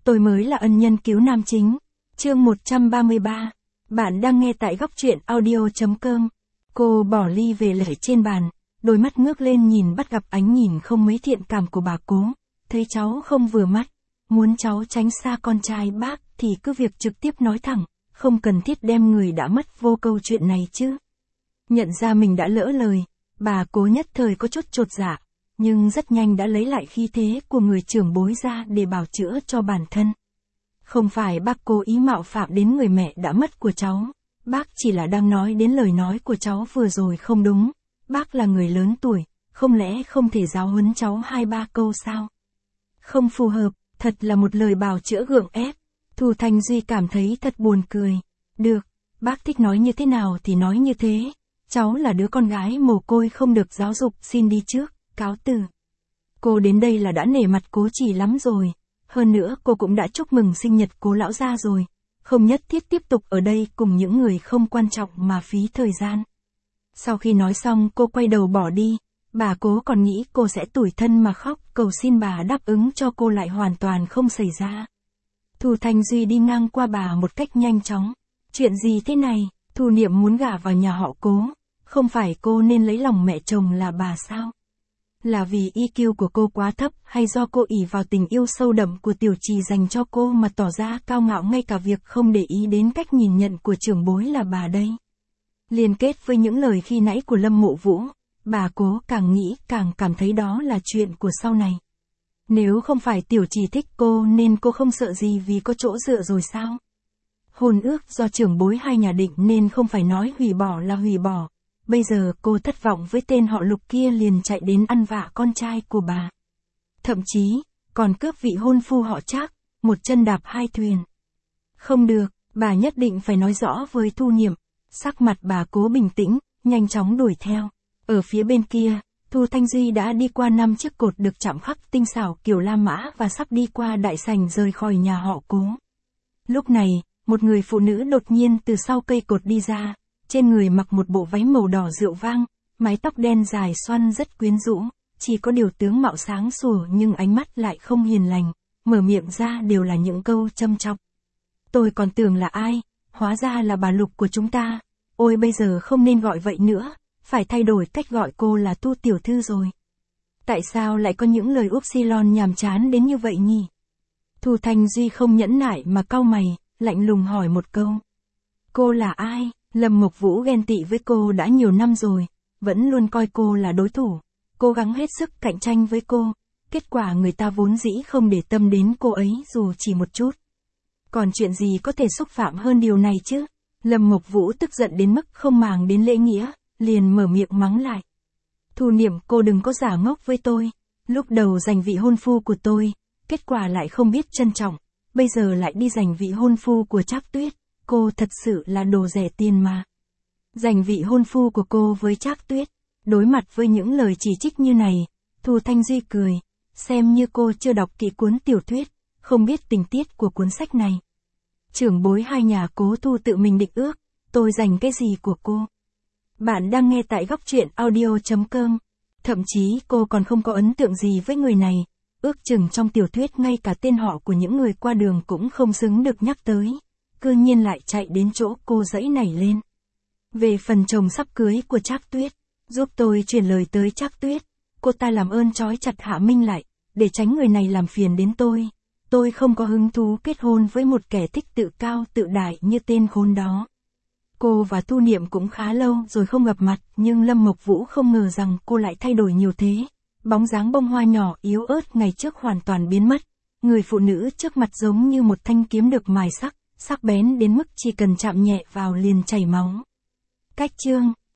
Tôi mới là ân nhân cứu nam chính. Chương 133. Bạn đang nghe tại góc truyện audio.com. Cô bỏ ly về để trên bàn, đôi mắt ngước lên nhìn bắt gặp ánh nhìn không mấy thiện cảm của bà Cố. Thấy cháu không vừa mắt, muốn cháu tránh xa con trai bác thì cứ việc trực tiếp nói thẳng, không cần thiết đem người đã mất vô câu chuyện này chứ. Nhận ra mình đã lỡ lời, bà Cố nhất thời có chút chột dạ, nhưng rất nhanh đã lấy lại khí thế của người trưởng bối ra để bào chữa cho bản thân. Không phải bác cố ý mạo phạm đến người mẹ đã mất của cháu, bác chỉ là đang nói đến lời nói của cháu vừa rồi không đúng, bác là người lớn tuổi, không lẽ không thể giáo huấn cháu 2-3 câu sao? Không phù hợp, thật là một lời bào chữa gượng ép. Thu Thanh Duy cảm thấy thật buồn cười. Được, bác thích nói như thế nào thì nói như thế, cháu là đứa con gái mồ côi không được giáo dục, xin đi trước, cáo từ. Cô đến đây là đã nể mặt Cố Chỉ lắm rồi, hơn nữa cô cũng đã chúc mừng sinh nhật Cố lão gia rồi, không nhất thiết tiếp tục ở đây cùng những người không quan trọng mà phí thời gian. Sau khi nói xong cô quay đầu bỏ đi, bà Cố còn nghĩ cô sẽ tủi thân mà khóc cầu xin bà đáp ứng cho cô lại hoàn toàn không xảy ra. Thu Thanh Duy đi ngang qua bà một cách nhanh chóng. Chuyện gì thế này? Thu Niệm muốn gả vào nhà họ Cố, không phải cô nên lấy lòng mẹ chồng là bà sao? Là vì EQ của cô quá thấp hay do cô ỷ vào tình yêu sâu đậm của Tiểu Trì dành cho cô mà tỏ ra cao ngạo ngay cả việc không để ý đến cách nhìn nhận của trưởng bối là bà đây? Liên kết với những lời khi nãy của Lâm Mộ Vũ, bà Cố càng nghĩ càng cảm thấy đó là chuyện của sau này. Nếu không phải Tiểu Trì thích cô nên cô không sợ gì vì có chỗ dựa rồi sao? Hôn ước do trưởng bối hai nhà định nên không phải nói hủy bỏ là hủy bỏ. Bây giờ cô thất vọng với tên họ Lục kia liền chạy đến ăn vạ con trai của bà. Thậm chí, còn cướp vị hôn phu họ Trác, một chân đạp hai thuyền. Không được, bà nhất định phải nói rõ với Thu Niệm. Sắc mặt bà Cố bình tĩnh, nhanh chóng đuổi theo. Ở phía bên kia, Thu Thanh Duy đã đi qua 5 chiếc cột được chạm khắc tinh xảo kiểu La Mã và sắp đi qua đại sảnh rời khỏi nhà họ Cố. Lúc này, một người phụ nữ đột nhiên từ sau cây cột đi ra, trên người mặc một bộ váy màu đỏ rượu vang, mái tóc đen dài xoăn rất quyến rũ, chỉ có điều tướng mạo sáng sủa nhưng ánh mắt lại không hiền lành, mở miệng ra đều là những câu châm chọc. Tôi còn tưởng là ai, hóa ra là bà Lục của chúng ta, ôi bây giờ không nên gọi vậy nữa, phải thay đổi cách gọi cô là Thu tiểu thư rồi. Tại sao lại có những lời upsilon nhàm chán đến như vậy nhỉ? Thu Thanh Duy không nhẫn nại mà cau mày, lạnh lùng hỏi một câu. Cô là ai? Lâm Mộc Vũ ghen tị với cô đã nhiều năm rồi, vẫn luôn coi cô là đối thủ, cố gắng hết sức cạnh tranh với cô, kết quả người ta vốn dĩ không để tâm đến cô ấy dù chỉ một chút. Còn chuyện gì có thể xúc phạm hơn điều này chứ? Lâm Mộc Vũ tức giận đến mức không màng đến lễ nghĩa, liền mở miệng mắng lại. Thu Niệm, cô đừng có giả ngốc với tôi, lúc đầu giành vị hôn phu của tôi, kết quả lại không biết trân trọng, bây giờ lại đi giành vị hôn phu của Trác Tuyết. Cô thật sự là đồ rẻ tiền mà. Giành vị hôn phu của cô với Trác Tuyết. Đối mặt với những lời chỉ trích như này, Thu Thanh Duy cười, xem như cô chưa đọc kỹ cuốn tiểu thuyết, không biết tình tiết của cuốn sách này. Trưởng bối hai nhà Cố Thu tự mình định ước, tôi giành cái gì của cô? Bạn đang nghe tại góc truyện audio.com. Thậm chí cô còn không có ấn tượng gì với người này, ước chừng trong tiểu thuyết ngay cả tên họ của những người qua đường cũng không xứng được nhắc tới. Cư nhiên lại chạy đến chỗ cô dãy nảy lên. Về phần chồng sắp cưới của Trác Tuyết, giúp tôi truyền lời tới Trác Tuyết, cô ta làm ơn trói chặt Hạ Minh lại, để tránh người này làm phiền đến tôi không có hứng thú kết hôn với một kẻ thích tự cao tự đại như tên khốn đó. Cô và Thu Niệm cũng khá lâu rồi không gặp mặt, nhưng Lâm Mộc Vũ không ngờ rằng cô lại thay đổi nhiều thế, bóng dáng bông hoa nhỏ yếu ớt ngày trước hoàn toàn biến mất, người phụ nữ trước mặt giống như một thanh kiếm được mài sắc bén đến mức chỉ cần chạm nhẹ vào liền chảy máu. Cách chương